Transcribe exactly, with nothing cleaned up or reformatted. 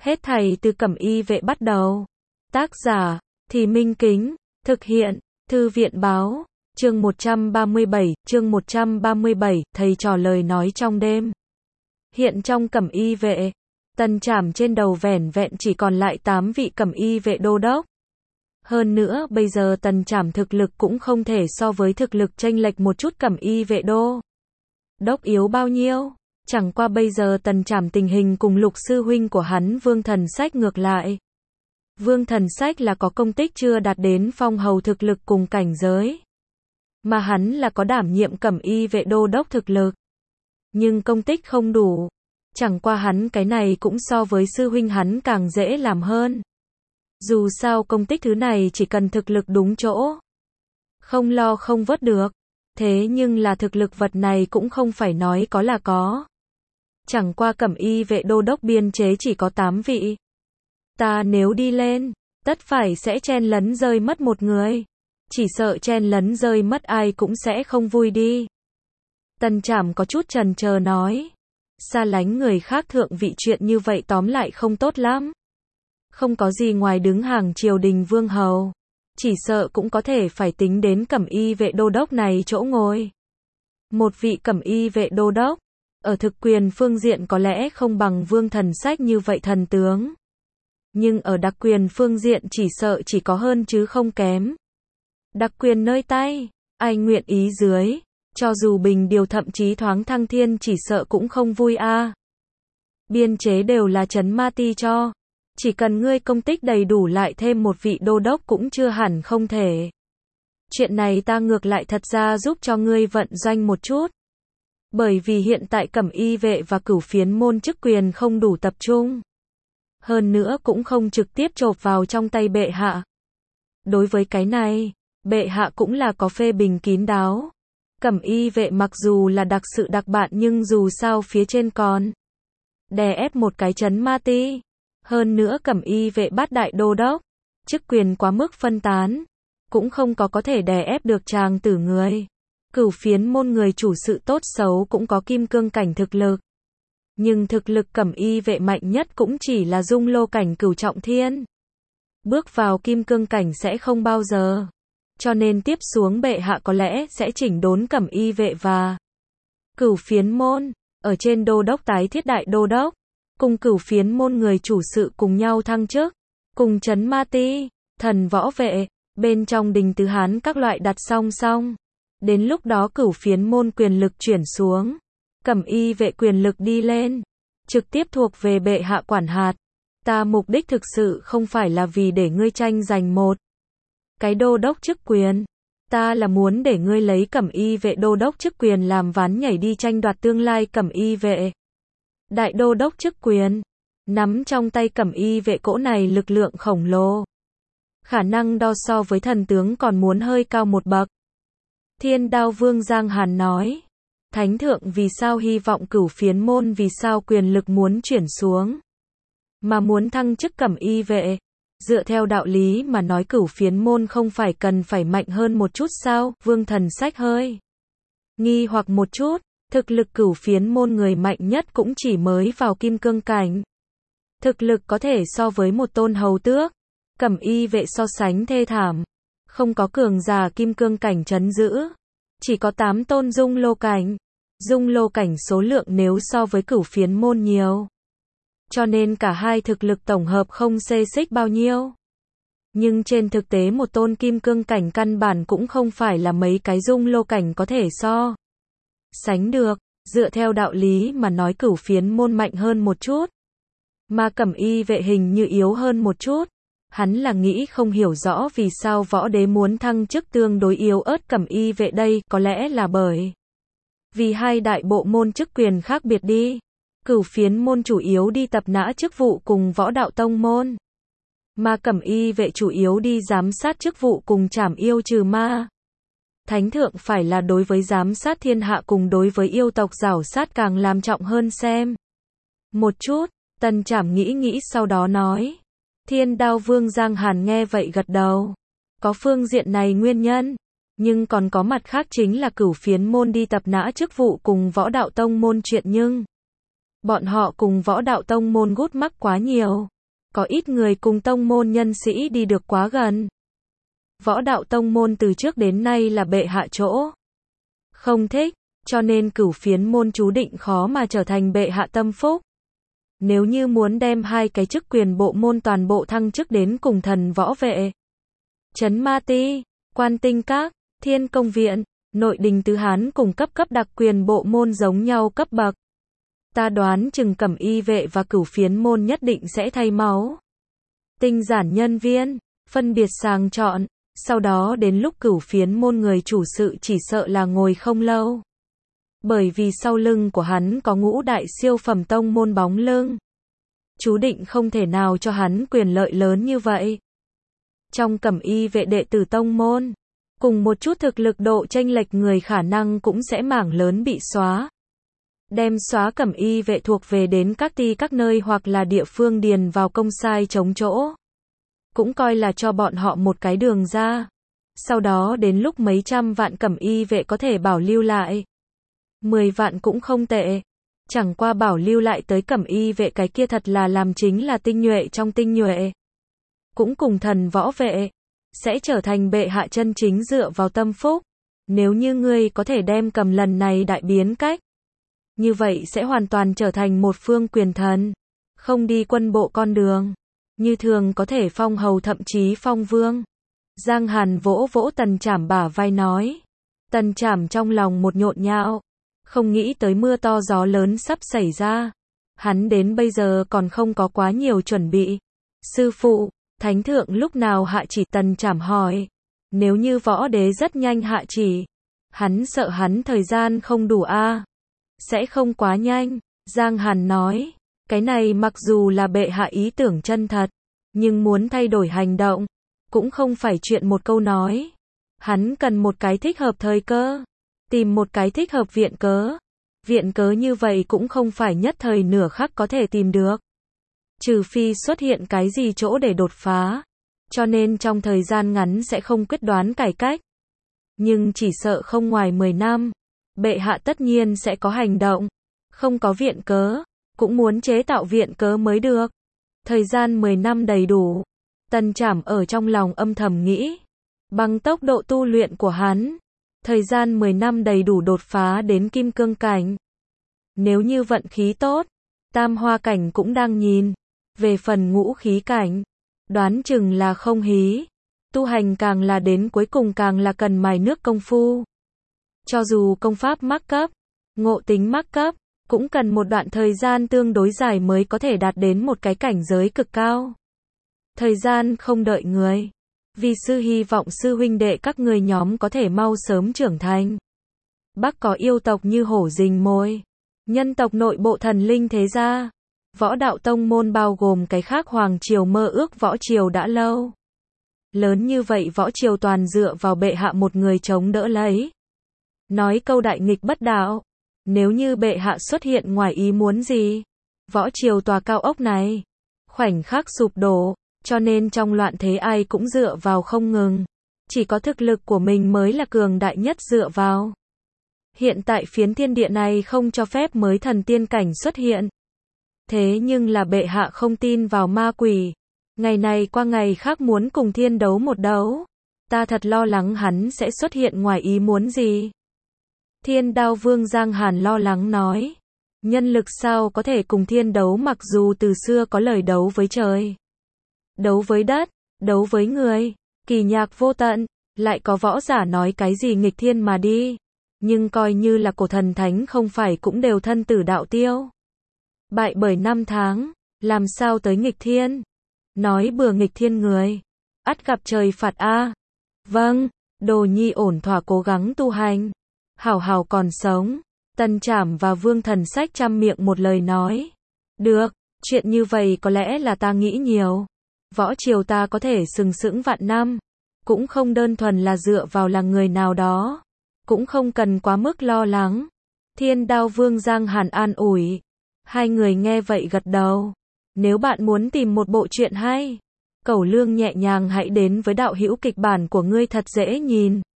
Hết thảy từ Cẩm Y Vệ bắt đầu. Tác giả, Thì Minh Kính, thực hiện, Thư viện báo, chương một trăm ba mươi bảy, chương một trăm ba mươi bảy, thầy trò lời nói trong đêm. Hiện trong Cẩm Y Vệ, Tần Trảm trên đầu vẻn vẹn chỉ còn lại tám vị Cẩm Y Vệ đô đốc. Hơn nữa bây giờ Tần Trảm thực lực cũng không thể so với thực lực chênh lệch một chút Cẩm Y Vệ đô đốc yếu bao nhiêu. Chẳng qua bây giờ Tần Trảm tình hình cùng lục sư huynh của hắn Vương Thần Sách ngược lại. Vương Thần Sách là có công tích chưa đạt đến phong hầu thực lực cùng cảnh giới. Mà hắn là có đảm nhiệm Cẩm Y Vệ đô đốc thực lực. Nhưng công tích không đủ. Chẳng qua hắn cái này cũng so với sư huynh hắn càng dễ làm hơn. Dù sao công tích thứ này chỉ cần thực lực đúng chỗ. Không lo không vớt được. Thế nhưng là thực lực vật này cũng không phải nói có là có. Chẳng qua Cẩm Y Vệ đô đốc biên chế chỉ có tám vị. Ta nếu đi lên, tất phải sẽ chen lấn rơi mất một người. Chỉ sợ chen lấn rơi mất ai cũng sẽ không vui đi. Tần Trảm có chút chần chờ nói. Xa lánh người khác thượng vị chuyện như vậy tóm lại không tốt lắm. Không có gì ngoài đứng hàng triều đình vương hầu. Chỉ sợ cũng có thể phải tính đến Cẩm Y Vệ đô đốc này chỗ ngồi. Một vị Cẩm Y Vệ đô đốc, ở thực quyền phương diện có lẽ không bằng Vương Thần Sách như vậy thần tướng. Nhưng ở đặc quyền phương diện chỉ sợ chỉ có hơn chứ không kém. Đặc quyền nơi tay, ai nguyện ý dưới, cho dù bình điều thậm chí thoáng thăng thiên chỉ sợ cũng không vui a. À. Biên chế đều là trấn ma ti cho. Chỉ cần ngươi công tích đầy đủ lại thêm một vị đô đốc cũng chưa hẳn không thể. Chuyện này ta ngược lại thật ra giúp cho ngươi vận doanh một chút. Bởi vì hiện tại Cẩm Y Vệ và Cửu Phiến môn chức quyền không đủ tập trung. Hơn nữa cũng không trực tiếp chộp vào trong tay bệ hạ. Đối với cái này, bệ hạ cũng là có phê bình kín đáo. Cẩm Y Vệ mặc dù là đặc sự đặc bạn nhưng dù sao phía trên còn đè ép một cái trấn ma ti. Hơn nữa Cẩm Y Vệ bát đại đô đốc, chức quyền quá mức phân tán, cũng không có có thể đè ép được chàng tử người. Cửu Phiến môn người chủ sự tốt xấu cũng có kim cương cảnh thực lực. Nhưng thực lực Cẩm Y Vệ mạnh nhất cũng chỉ là dung lô cảnh cửu trọng thiên. Bước vào kim cương cảnh sẽ không bao giờ. Cho nên tiếp xuống bệ hạ có lẽ sẽ chỉnh đốn Cẩm Y Vệ và Cửu Phiến môn, ở trên đô đốc tái thiết đại đô đốc. Cùng Cửu Phiến môn người chủ sự cùng nhau thăng chức, cùng trấn ma ti, thần võ vệ, bên trong đình tứ hán các loại đặt song song. Đến lúc đó Cửu Phiến môn quyền lực chuyển xuống, Cẩm Y Vệ quyền lực đi lên, trực tiếp thuộc về bệ hạ quản hạt. Ta mục đích thực sự không phải là vì để ngươi tranh giành một cái đô đốc chức quyền. Ta là muốn để ngươi lấy Cẩm Y Vệ đô đốc chức quyền làm ván nhảy đi tranh đoạt tương lai Cẩm Y Vệ đại đô đốc chức quyền. Nắm trong tay Cẩm Y Vệ cỗ này lực lượng khổng lồ. Khả năng đo so với thần tướng còn muốn hơi cao một bậc. Thiên Đao Vương Giang Hàn nói. Thánh thượng vì sao hy vọng Cửu Phiến môn vì sao quyền lực muốn chuyển xuống. Mà muốn thăng chức Cẩm Y Vệ. Dựa theo đạo lý mà nói Cửu Phiến môn không phải cần phải mạnh hơn một chút sao? Vương Thần Sách hơi nghi hoặc một chút. Thực lực Cửu Phiến môn người mạnh nhất cũng chỉ mới vào kim cương cảnh. Thực lực có thể so với một tôn hầu tước. Cẩm Y Vệ so sánh thê thảm. Không có cường giả kim cương cảnh trấn giữ. Chỉ có tám tôn dung lô cảnh. Dung lô cảnh số lượng nếu so với Cửu Phiến môn nhiều. Cho nên cả hai thực lực tổng hợp không xê xích bao nhiêu. Nhưng trên thực tế một tôn kim cương cảnh căn bản cũng không phải là mấy cái dung lô cảnh có thể so sánh được. Dựa theo đạo lý mà nói Cửu Phiến môn mạnh hơn một chút. Mà Cẩm Y Vệ hình như yếu hơn một chút. Hắn là nghĩ không hiểu rõ vì sao võ đế muốn thăng chức tương đối yếu ớt Cẩm Y Vệ đây. Có lẽ là bởi vì hai đại bộ môn chức quyền khác biệt đi. Cửu Phiến môn chủ yếu đi tập nã chức vụ cùng võ đạo tông môn. Mà Cẩm Y Vệ chủ yếu đi giám sát chức vụ cùng trảm yêu trừ ma. Thánh thượng phải là đối với giám sát thiên hạ cùng đối với yêu tộc giảo sát càng làm trọng hơn xem. Một chút, Tần Trảm nghĩ nghĩ sau đó nói. Thiên Đao Vương Giang Hàn nghe vậy gật đầu. Có phương diện này nguyên nhân. Nhưng còn có mặt khác chính là Cửu Phiến môn đi tập nã chức vụ cùng võ đạo tông môn chuyện nhưng. Bọn họ cùng võ đạo tông môn gút mắc quá nhiều. có ít người cùng tông môn nhân sĩ đi được quá gần. Võ đạo tông môn từ trước đến nay là bệ hạ chỗ không thích, cho nên Cửu Phiến môn chú định khó mà trở thành bệ hạ tâm phúc. Nếu như muốn đem hai cái chức quyền bộ môn toàn bộ thăng chức đến cùng thần võ vệ, Trấn Ma Ti, Quan Tinh Các, Thiên Công Viện, Nội Đình Tứ Hán cùng cấp cấp đặc quyền bộ môn giống nhau cấp bậc, ta đoán chừng Cẩm Y vệ và Cửu Phiến môn nhất định sẽ thay máu tinh giản nhân viên, phân biệt sàng chọn, sau đó đến lúc Cửu Phiến môn người chủ sự chỉ sợ là ngồi không lâu. Bởi vì sau lưng của hắn có ngũ đại siêu phẩm tông môn bóng lưng, chú định không thể nào cho hắn quyền lợi lớn như vậy. Trong Cẩm Y vệ đệ tử tông môn, cùng một chút thực lực độ chênh lệch người khả năng cũng sẽ mảng lớn bị xóa. Đem xóa Cẩm Y vệ thuộc về đến các ty các nơi hoặc là địa phương điền vào công sai chống chỗ. Cũng coi là cho bọn họ một cái đường ra. Sau đó đến lúc mấy trăm vạn Cẩm Y vệ có thể bảo lưu lại. Mười vạn cũng không tệ. Chẳng qua bảo lưu lại tới Cẩm Y vệ cái kia thật là làm chính là tinh nhuệ trong tinh nhuệ. Cũng cùng thần võ vệ, sẽ trở thành bệ hạ chân chính dựa vào tâm phúc. Nếu như ngươi có thể đem cầm lần này đại biến cách, như vậy sẽ hoàn toàn trở thành một phương quyền thần, không đi quân bộ con đường, như thường có thể phong hầu thậm chí phong vương. Giang Hàn vỗ vỗ Tần Trảm bả vai nói. Tần Trảm trong lòng một nhộn nhạo, không nghĩ tới mưa to gió lớn sắp xảy ra. Hắn đến bây giờ còn không có quá nhiều chuẩn bị. Sư phụ, Thánh thượng lúc nào hạ chỉ? Tần Trảm hỏi. Nếu như võ đế rất nhanh hạ chỉ, hắn sợ hắn thời gian không đủ a. À? Sẽ không quá nhanh, Giang Hàn nói. Cái này mặc dù là bệ hạ ý tưởng chân thật, nhưng muốn thay đổi hành động, cũng không phải chuyện một câu nói. Hắn cần một cái thích hợp thời cơ, tìm một cái thích hợp viện cớ. Viện cớ như vậy cũng không phải nhất thời nửa khắc có thể tìm được. Trừ phi xuất hiện cái gì chỗ để đột phá. Cho nên trong thời gian ngắn sẽ không quyết đoán cải cách. Nhưng chỉ sợ không ngoài mười năm, bệ hạ tất nhiên sẽ có hành động. Không có viện cớ, cũng muốn chế tạo viện cớ mới được. Thời gian mười năm đầy đủ. Tần Trảm ở trong lòng âm thầm nghĩ. Bằng tốc độ tu luyện của hắn, thời gian mười năm đầy đủ đột phá đến kim cương cảnh. Nếu như vận khí tốt, tam hoa cảnh cũng đang nhìn. Về phần ngũ khí cảnh, đoán chừng là không hí. Tu hành càng là đến cuối cùng càng là cần mài nước công phu. Cho dù công pháp mắc cấp, ngộ tính mắc cấp, cũng cần một đoạn thời gian tương đối dài mới có thể đạt đến một cái cảnh giới cực cao. Thời gian không đợi người. Vì sư hy vọng sư huynh đệ các người nhóm có thể mau sớm trưởng thành. Bắc có yêu tộc như hổ rình mồi, nhân tộc nội bộ thần linh thế gia. Võ đạo tông môn bao gồm cái khác hoàng triều mơ ước võ triều đã lâu. Lớn như vậy võ triều toàn dựa vào bệ hạ một người chống đỡ lấy. Nói câu đại nghịch bất đạo. Nếu như bệ hạ xuất hiện ngoài ý muốn gì, võ triều tòa cao ốc này khoảnh khắc sụp đổ, cho nên trong loạn thế ai cũng dựa vào không ngừng. Chỉ có thực lực của mình mới là cường đại nhất dựa vào. Hiện tại phiến thiên địa này không cho phép mới thần tiên cảnh xuất hiện. Thế nhưng là bệ hạ không tin vào ma quỷ. Ngày này qua ngày khác muốn cùng thiên đấu một đấu. Ta thật lo lắng hắn sẽ xuất hiện ngoài ý muốn gì. Thiên Đao Vương Giang Hàn lo lắng nói. Nhân lực sao có thể cùng thiên đấu, mặc dù từ xưa có lời đấu với trời, đấu với đất, đấu với người, kỳ nhạc vô tận, lại có võ giả nói cái gì nghịch thiên mà đi. Nhưng coi như là cổ thần thánh không phải cũng đều thân tử đạo tiêu. Bại bởi năm tháng, làm sao tới nghịch thiên? Nói bừa nghịch thiên người, ắt gặp trời phạt a. Vâng, Đồ Nhi ổn thỏa cố gắng tu hành, hảo hảo còn sống. Tần Trảm và Vương Thần Sách trăm miệng một lời nói. Được, chuyện như vậy có lẽ là ta nghĩ nhiều. Võ triều ta có thể sừng sững vạn năm, cũng không đơn thuần là dựa vào là người nào đó, cũng không cần quá mức lo lắng. Thiên Đao Vương Giang Hàn an ủi. Hai người nghe vậy gật đầu. Nếu bạn muốn tìm một bộ truyện hay, Cẩu Lương nhẹ nhàng hãy đến với đạo hữu kịch bản của ngươi thật dễ nhìn.